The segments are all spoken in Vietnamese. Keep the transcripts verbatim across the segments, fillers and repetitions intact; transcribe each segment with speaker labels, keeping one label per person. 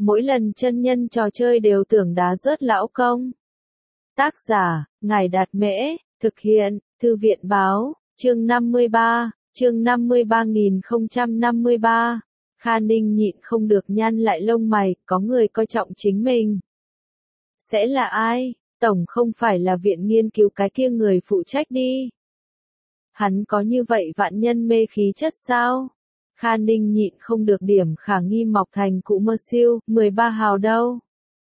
Speaker 1: mỗi lần chân nhân trò chơi đều tưởng đá rớt lão công. Tác giả, Ngài Đạt Mễ, thực hiện, Thư viện Báo, chương năm mươi ba, chương năm mươi ba nghìn không trăm năm mươi ba. Kha Ninh nhịn không được nhăn lại lông mày, có người coi trọng chính mình. Sẽ là ai? Tổng không phải là viện nghiên cứu cái kia người phụ trách đi. Hắn có như vậy vạn nhân mê khí chất sao? Kha Ninh nhịn không được điểm khả nghi mọc thành cụ mơ siêu, mười ba hào đâu?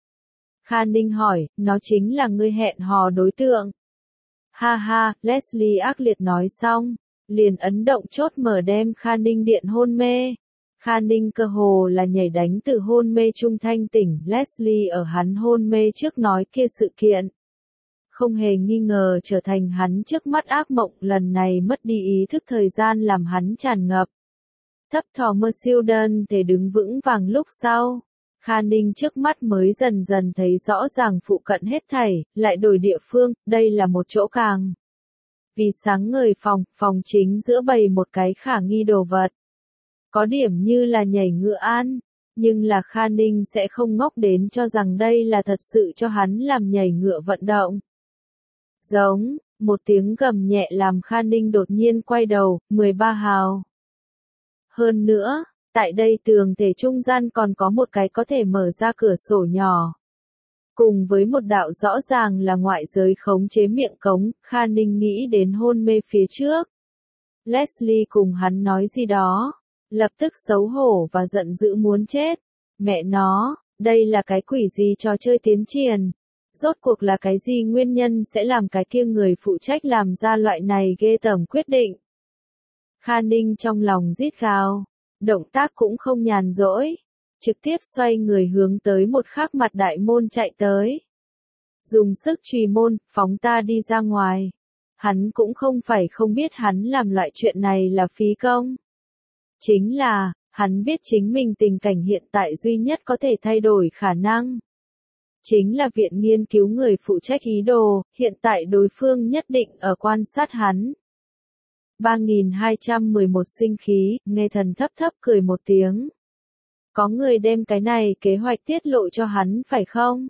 Speaker 1: Kha Ninh hỏi, nó chính là người hẹn hò đối tượng. Ha ha, Leslie ác liệt nói xong, liền ấn động chốt mở đem Kha Ninh điện hôn mê. Kha Ninh cơ hồ là nhảy đánh từ hôn mê trung thanh tỉnh, Leslie ở hắn hôn mê trước nói kia sự kiện. Không hề nghi ngờ trở thành hắn trước mắt ác mộng, lần này mất đi ý thức thời gian làm hắn tràn ngập. Thấp thò mơ siêu đơn thể đứng vững vàng lúc sau. Kha Ninh trước mắt mới dần dần thấy rõ ràng phụ cận hết thảy, lại đổi địa phương, đây là một chỗ càng. Vì sáng ngời phòng, phòng chính giữa bày một cái khả nghi đồ vật. Có điểm như là nhảy ngựa an, nhưng là Kha Ninh sẽ không ngốc đến cho rằng đây là thật sự cho hắn làm nhảy ngựa vận động. Giống, một tiếng gầm nhẹ làm Kha Ninh đột nhiên quay đầu, mười ba hào. Hơn nữa, tại đây tường thể trung gian còn có một cái có thể mở ra cửa sổ nhỏ. Cùng với một đạo rõ ràng là ngoại giới khống chế miệng cống, Kha Ninh nghĩ đến hôn mê phía trước. Leslie cùng hắn nói gì đó, lập tức xấu hổ và giận dữ muốn chết. Mẹ nó, đây là cái quỷ gì trò chơi tiến triển? Rốt cuộc là cái gì nguyên nhân sẽ làm cái kia người phụ trách làm ra loại này ghê tởm quyết định? Kha Ninh trong lòng rít gào, động tác cũng không nhàn rỗi, trực tiếp xoay người hướng tới một khác mặt đại môn chạy tới. Dùng sức chùy môn, phóng ta đi ra ngoài. Hắn cũng không phải không biết hắn làm loại chuyện này là phí công. Chính là, hắn biết chính mình tình cảnh hiện tại duy nhất có thể thay đổi khả năng. Chính là viện nghiên cứu người phụ trách ý đồ, hiện tại đối phương nhất định ở quan sát hắn. ba nghìn hai trăm mười một sinh khí, nghe thần thấp thấp cười một tiếng. Có người đem cái này kế hoạch tiết lộ cho hắn phải không?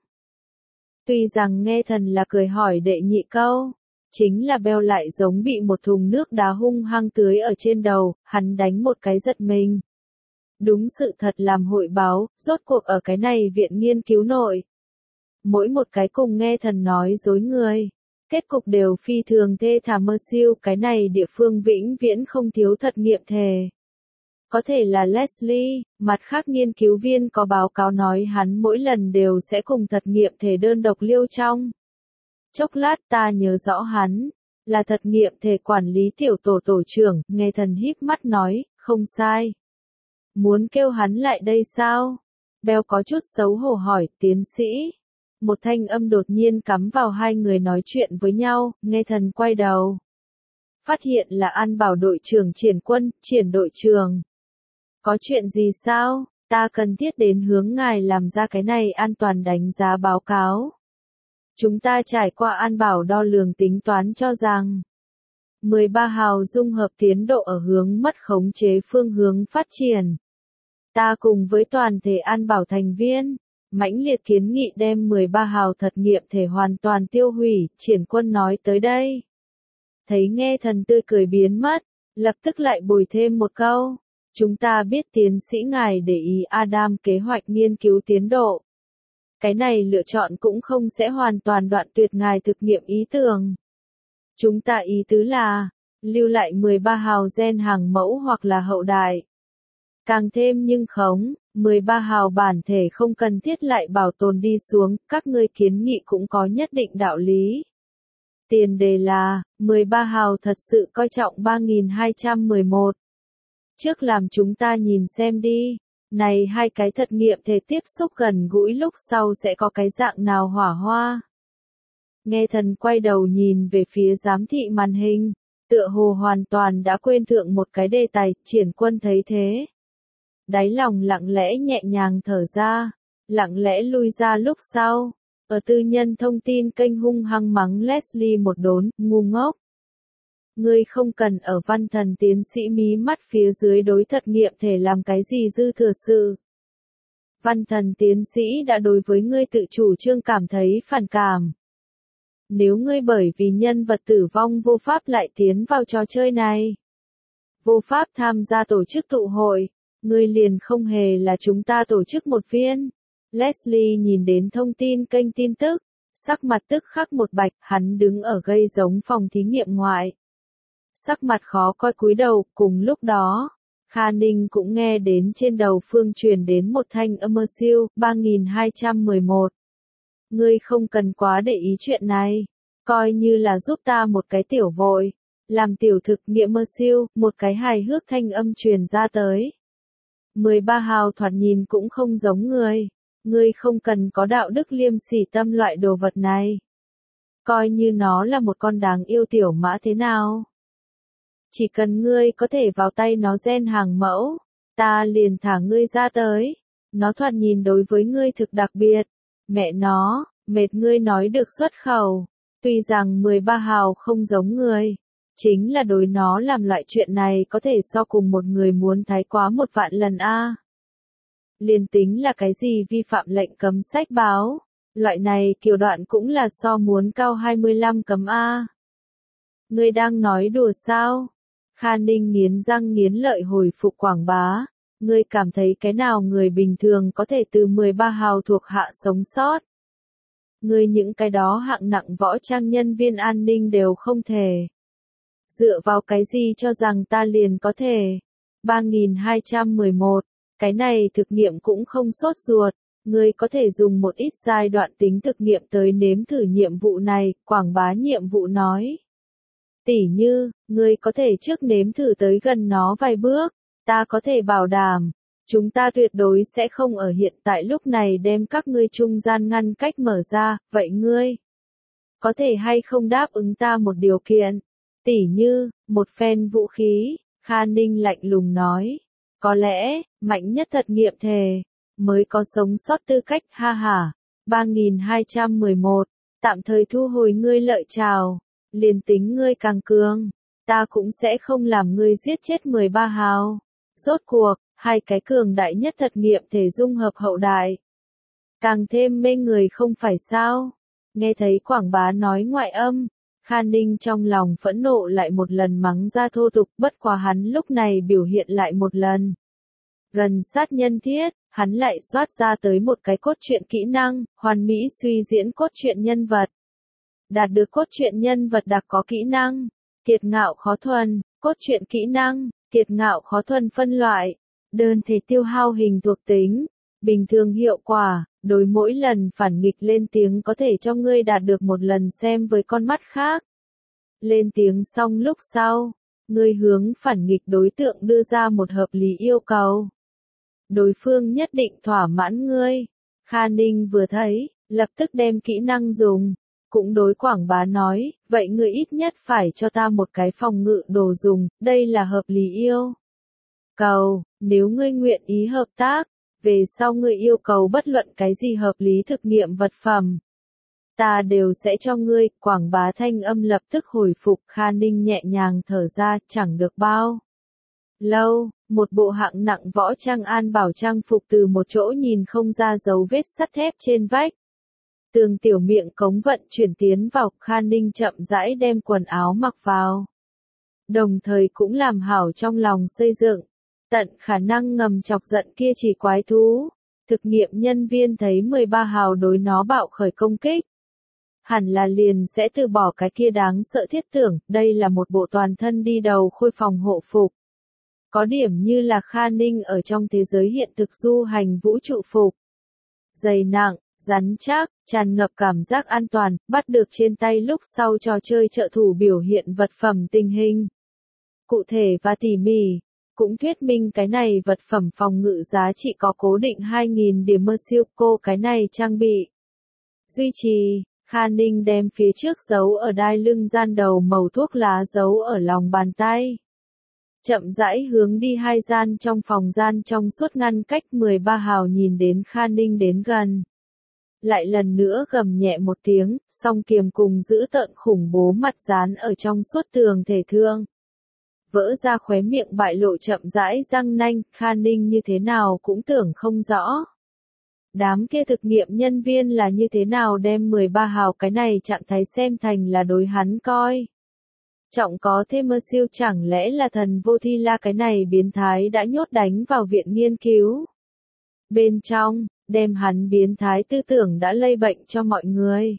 Speaker 1: Tuy rằng nghe thần là cười hỏi đệ nhị câu, chính là Beo lại giống bị một thùng nước đá hung hăng tưới ở trên đầu, hắn đánh một cái giật mình. Đúng sự thật làm hội báo, rốt cuộc ở cái này viện nghiên cứu nội. Mỗi một cái cùng nghe thần nói dối người. Kết cục đều phi thường thê thảm mơ siêu, cái này địa phương vĩnh viễn không thiếu thật nghiệm thề. Có thể là Leslie, mặt khác nghiên cứu viên có báo cáo nói hắn mỗi lần đều sẽ cùng thật nghiệm thể đơn độc liêu trong. Chốc lát ta nhớ rõ hắn, là thật nghiệm thể quản lý tiểu tổ tổ trưởng, nghe thần híp mắt nói, không sai. Muốn kêu hắn lại đây sao? Beo có chút xấu hổ hỏi, tiến sĩ. Một thanh âm đột nhiên cắm vào hai người nói chuyện với nhau, nghe thần quay đầu. Phát hiện là An Bảo đội trưởng Triển Quân, Triển đội trưởng. Có chuyện gì sao? Ta cần thiết đến hướng ngài làm ra cái này an toàn đánh giá báo cáo. Chúng ta trải qua An Bảo đo lường tính toán cho rằng mười ba hào dung hợp tiến độ ở hướng mất khống chế phương hướng phát triển. Ta cùng với toàn thể An Bảo thành viên, mãnh liệt kiến nghị đem mười ba hào thật nghiệm thể hoàn toàn tiêu hủy, Triển Quân nói tới đây. Thấy nghe thần tươi cười biến mất, lập tức lại bồi thêm một câu. Chúng ta biết tiến sĩ ngài để ý Adam kế hoạch nghiên cứu tiến độ. Cái này lựa chọn cũng không sẽ hoàn toàn đoạn tuyệt ngài thực nghiệm ý tưởng. Chúng ta ý tứ là, lưu lại mười ba hào gen hàng mẫu hoặc là hậu đại. Càng thêm nhưng khống, mười ba hào bản thể không cần thiết lại bảo tồn đi xuống, các ngươi kiến nghị cũng có nhất định đạo lý. Tiền đề là, mười ba hào thật sự coi trọng ba nghìn hai trăm mười một. Trước làm chúng ta nhìn xem đi, này hai cái thật nghiệm thể tiếp xúc gần gũi lúc sau sẽ có cái dạng nào hỏa hoa. Nghe thần quay đầu nhìn về phía giám thị màn hình, tựa hồ hoàn toàn đã quên thượng một cái đề tài, Triển Quân thấy thế. Đáy lòng lặng lẽ nhẹ nhàng thở ra, lặng lẽ lui ra lúc sau, ở tư nhân thông tin kênh hung hăng mắng Leslie một đốn, ngu ngốc. Ngươi không cần ở văn thần tiến sĩ mí mắt phía dưới đối thật nghiệm thể làm cái gì dư thừa sự. Văn Thần tiến sĩ đã đối với ngươi tự chủ trương cảm thấy phản cảm. Nếu ngươi bởi vì nhân vật tử vong vô pháp lại tiến vào trò chơi này, vô pháp tham gia tổ chức tụ hội, ngươi liền không hề là chúng ta tổ chức một viên. Leslie nhìn đến thông tin kênh tin tức, sắc mặt tức khắc một bạch, hắn đứng ở gây giống phòng thí nghiệm ngoại. Sắc mặt khó coi cúi đầu, cùng lúc đó, Kha Ninh cũng nghe đến trên đầu phương truyền đến một thanh âm mơ siêu, ba nghìn hai trăm mười một. Ngươi không cần quá để ý chuyện này, coi như là giúp ta một cái tiểu vội, làm tiểu thực nghiệm mơ siêu, một cái hài hước thanh âm truyền ra tới. mười ba hào thoạt nhìn cũng không giống người, ngươi không cần có đạo đức liêm sỉ tâm loại đồ vật này. Coi như nó là một con đáng yêu tiểu mã thế nào. Chỉ cần ngươi có thể vào tay nó gen hàng mẫu, ta liền thả ngươi ra tới. Nó thoạt nhìn đối với ngươi thực đặc biệt. Mẹ nó, mệt ngươi nói được xuất khẩu. Tuy rằng mười ba hào không giống người, chính là đối nó làm loại chuyện này có thể so cùng một người muốn thái quá một vạn lần a. Liền tính là cái gì vi phạm lệnh cấm sách báo, loại này kiểu đoạn cũng là so muốn cao hai mươi lăm cấm a. Ngươi đang nói đùa sao? Kha Ninh nghiến răng nghiến lợi hồi phục quảng bá. Ngươi cảm thấy cái nào người bình thường có thể từ mười ba hào thuộc hạ sống sót? Ngươi những cái đó hạng nặng võ trang nhân viên an ninh đều không thể. Dựa vào cái gì cho rằng ta liền có thể? ba nghìn hai trăm mười một, cái này thực nghiệm cũng không sốt ruột. Ngươi có thể dùng một ít giai đoạn tính thực nghiệm tới nếm thử nhiệm vụ này, quảng bá nhiệm vụ nói. Tỉ như, ngươi có thể trước nếm thử tới gần nó vài bước, ta có thể bảo đảm, chúng ta tuyệt đối sẽ không ở hiện tại lúc này đem các ngươi trung gian ngăn cách mở ra, vậy ngươi có thể hay không đáp ứng ta một điều kiện, tỉ như, một phen vũ khí, Kha Ninh lạnh lùng nói, có lẽ, mạnh nhất thật nghiệm thề, mới có sống sót tư cách, ha ha, ba nghìn hai trăm mười một, tạm thời thu hồi ngươi lợi trào, liền tính ngươi càng cường, ta cũng sẽ không làm ngươi giết chết mười ba hào. Rốt cuộc, hai cái cường đại nhất thật nghiệm thể dung hợp hậu đại. Càng thêm mê người không phải sao? Nghe thấy quảng bá nói ngoại âm, Kha Ninh trong lòng phẫn nộ lại một lần mắng ra thô tục, bất quá hắn lúc này biểu hiện lại một lần. Gần sát nhân thiết, hắn lại soát ra tới một cái cốt truyện kỹ năng, hoàn mỹ suy diễn cốt truyện nhân vật. Đạt được cốt truyện nhân vật đặc có kỹ năng, kiệt ngạo khó thuần, cốt truyện kỹ năng, kiệt ngạo khó thuần phân loại, đơn thể tiêu hao hình thuộc tính, bình thường hiệu quả, đối mỗi lần phản nghịch lên tiếng có thể cho ngươi đạt được một lần xem với con mắt khác. Lên tiếng xong lúc sau, ngươi hướng phản nghịch đối tượng đưa ra một hợp lý yêu cầu. Đối phương nhất định thỏa mãn ngươi. Kha Ninh vừa thấy, lập tức đem kỹ năng dùng. Cũng đối quảng bá nói, vậy ngươi ít nhất phải cho ta một cái phòng ngự đồ dùng, đây là hợp lý yêu cầu, nếu ngươi nguyện ý hợp tác, về sau ngươi yêu cầu bất luận cái gì hợp lý thực nghiệm vật phẩm. Ta đều sẽ cho ngươi, quảng bá thanh âm lập tức hồi phục. Kha Ninh nhẹ nhàng thở ra, chẳng được bao lâu, một bộ hạng nặng võ trang an bảo trang phục từ một chỗ nhìn không ra dấu vết sắt thép trên vách. Tường tiểu miệng cống vận chuyển tiến vào, Kha Ninh chậm rãi đem quần áo mặc vào. Đồng thời cũng làm hảo trong lòng xây dựng, tận khả năng ngầm chọc giận kia chỉ quái thú. Thực nghiệm nhân viên thấy mười ba hào đối nó bạo khởi công kích. Hẳn là liền sẽ từ bỏ cái kia đáng sợ thiết tưởng, đây là một bộ toàn thân đi đầu khôi phòng hộ phục. Có điểm như là Kha Ninh ở trong thế giới hiện thực du hành vũ trụ phục. Dày nặng, rắn chắc, tràn ngập cảm giác an toàn, bắt được trên tay lúc sau trò chơi trợ thủ biểu hiện vật phẩm tình hình. Cụ thể và tỉ mỉ, cũng thuyết minh cái này vật phẩm phòng ngự giá trị có cố định hai nghìn điểm mơ siêu cô cái này trang bị. Duy trì, Kha Ninh đem phía trước giấu ở đai lưng gian đầu màu thuốc lá giấu ở lòng bàn tay. Chậm rãi hướng đi hai gian trong phòng gian trong suốt ngăn cách mười ba hào nhìn đến Kha Ninh đến gần. Lại lần nữa gầm nhẹ một tiếng, song kiềm cùng giữ tợn khủng bố mặt dán ở trong suốt tường thể thương. Vỡ ra khóe miệng bại lộ chậm rãi răng nanh, Kha Ninh như thế nào cũng tưởng không rõ. Đám kia thực nghiệm nhân viên là như thế nào đem mười ba hào cái này trạng thái xem thành là đối hắn coi. Trọng có thêm mơ siêu chẳng lẽ là thần vô thi la cái này biến thái đã nhốt đánh vào viện nghiên cứu. Bên trong, đem hắn biến thái tư tưởng đã lây bệnh cho mọi người.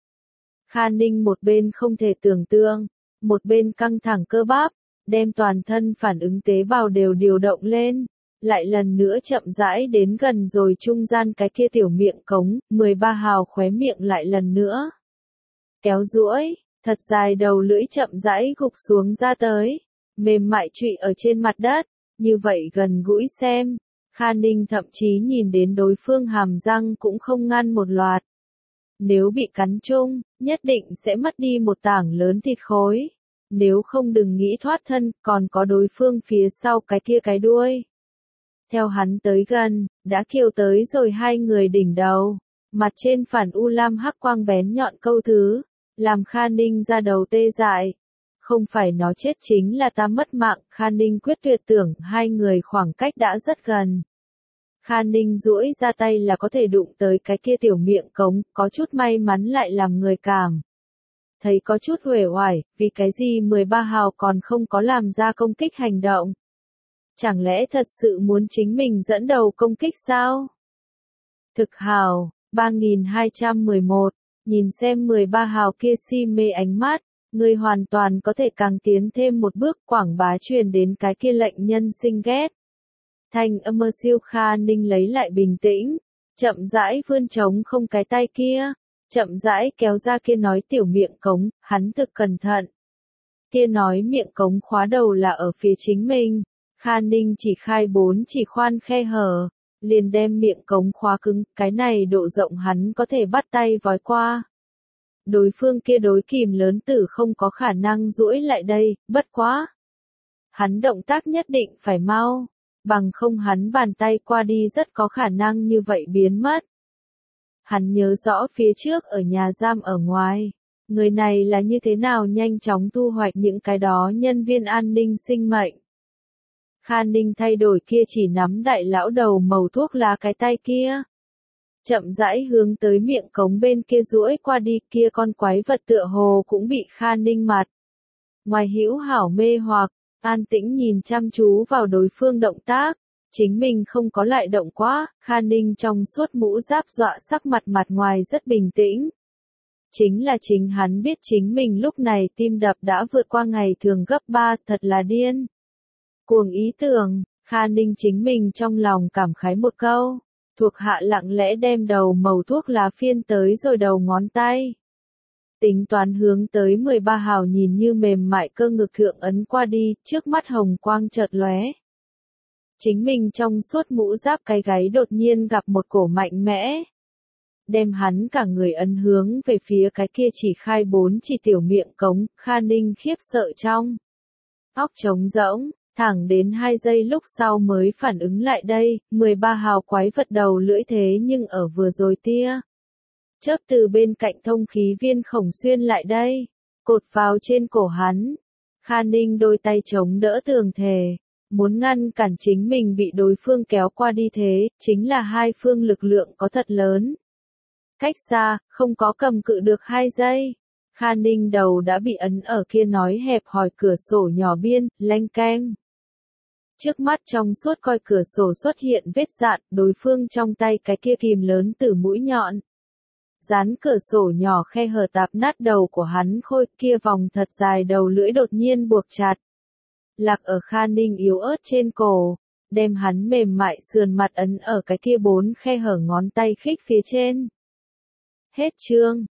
Speaker 1: Kha Ninh một bên không thể tưởng tượng, một bên căng thẳng cơ bắp, đem toàn thân phản ứng tế bào đều điều động lên, lại lần nữa chậm rãi đến gần rồi trung gian cái kia tiểu miệng cống, mười ba hào khóe miệng lại lần nữa. Kéo duỗi, thật dài đầu lưỡi chậm rãi gục xuống ra tới, mềm mại trụy ở trên mặt đất, như vậy gần gũi xem. Kha Ninh thậm chí nhìn đến đối phương hàm răng cũng không ngăn một loạt. Nếu bị cắn chung, nhất định sẽ mất đi một tảng lớn thịt khối. Nếu không đừng nghĩ thoát thân, còn có đối phương phía sau cái kia cái đuôi. Theo hắn tới gần, đã kiều tới rồi hai người đỉnh đầu. Mặt trên phản u lam hắc quang bén nhọn câu thứ, làm Kha Ninh ra đầu tê dại. Không phải nó chết chính là ta mất mạng, Kha Ninh quyết tuyệt tưởng hai người khoảng cách đã rất gần. Kha Ninh duỗi ra tay là có thể đụng tới cái kia tiểu miệng cống, có chút may mắn lại làm người cảm. Thấy có chút uể oải, vì cái gì mười ba hào còn không có làm ra công kích hành động. Chẳng lẽ thật sự muốn chính mình dẫn đầu công kích sao? Thực hào, ba nghìn hai trăm mười một, nhìn xem mười ba hào kia si mê ánh mắt, người hoàn toàn có thể càng tiến thêm một bước quảng bá truyền đến cái kia lệnh nhân sinh ghét. Thanh âm mơ siêu Kha Ninh lấy lại bình tĩnh, chậm rãi vươn trống không cái tay kia, chậm rãi kéo ra kia nói tiểu miệng cống, hắn thực cẩn thận. Kia nói miệng cống khóa đầu là ở phía chính mình, Kha Ninh chỉ khai bốn chỉ khoan khe hở, liền đem miệng cống khóa cứng, cái này độ rộng hắn có thể bắt tay vói qua. Đối phương kia đối kìm lớn tử không có khả năng duỗi lại đây, bất quá. Hắn động tác nhất định phải mau, bằng không hắn bàn tay qua đi rất có khả năng như vậy biến mất. Hắn nhớ rõ phía trước ở nhà giam ở ngoài, người này là như thế nào nhanh chóng thu hoạch những cái đó nhân viên an ninh sinh mệnh. Kha Ninh thay đổi kia chỉ nắm đại lão đầu màu thuốc lá cái tay kia. Chậm rãi hướng tới miệng cống bên kia duỗi qua đi, kia con quái vật tựa hồ cũng bị Kha Ninh mặt. Ngoài hữu hảo mê hoặc, an tĩnh nhìn chăm chú vào đối phương động tác, chính mình không có lại động quá, Kha Ninh trong suốt mũ giáp dọa sắc mặt mặt ngoài rất bình tĩnh. Chính là chính hắn biết chính mình lúc này tim đập đã vượt qua ngày thường gấp ba, thật là điên. Cuồng ý tưởng, Kha Ninh chính mình trong lòng cảm khái một câu, thuộc hạ lặng lẽ đem đầu màu thuốc lá phiên tới rồi đầu ngón tay. Tính toán hướng tới mười ba hào nhìn như mềm mại cơ ngực thượng ấn qua đi, trước mắt hồng quang chợt lóe. Chính mình trong suốt mũ giáp cái gáy đột nhiên gặp một cổ mạnh mẽ. Đem hắn cả người ấn hướng về phía cái kia chỉ khai bốn chỉ tiểu miệng cống, Kha Ninh khiếp sợ trong. Óc trống rỗng, thẳng đến hai giây lúc sau mới phản ứng lại đây, mười ba hào quái vật đầu lưỡi thế nhưng ở vừa rồi tia. Chớp từ bên cạnh thông khí viên khổng xuyên lại đây, cột vào trên cổ hắn. Kha Ninh đôi tay chống đỡ tường thề, muốn ngăn cản chính mình bị đối phương kéo qua đi thế, chính là hai phương lực lượng có thật lớn. Cách xa, không có cầm cự được hai giây. Kha Ninh đầu đã bị ấn ở kia nói hẹp hòi cửa sổ nhỏ biên, leng keng. Trước mắt trong suốt coi cửa sổ xuất hiện vết dạn, đối phương trong tay cái kia kìm lớn từ mũi nhọn. Dán cửa sổ nhỏ khe hở tạp nát đầu của hắn khôi, kia vòng thật dài đầu lưỡi đột nhiên buộc chặt. Lạc ở Kha Ninh yếu ớt trên cổ, đem hắn mềm mại sườn mặt ấn ở cái kia bốn khe hở ngón tay khích phía trên. Hết chương.